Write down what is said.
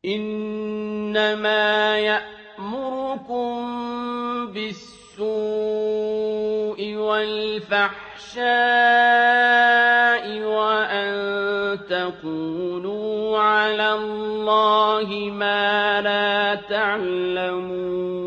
إِنَّمَا يَأْمُرُكُم بِالسُّوءِ وَالْفَحْشَاءِ وَأَن تَقُولُوا عَلَى اللَّهِ مَا لَا تَعْلَمُونَ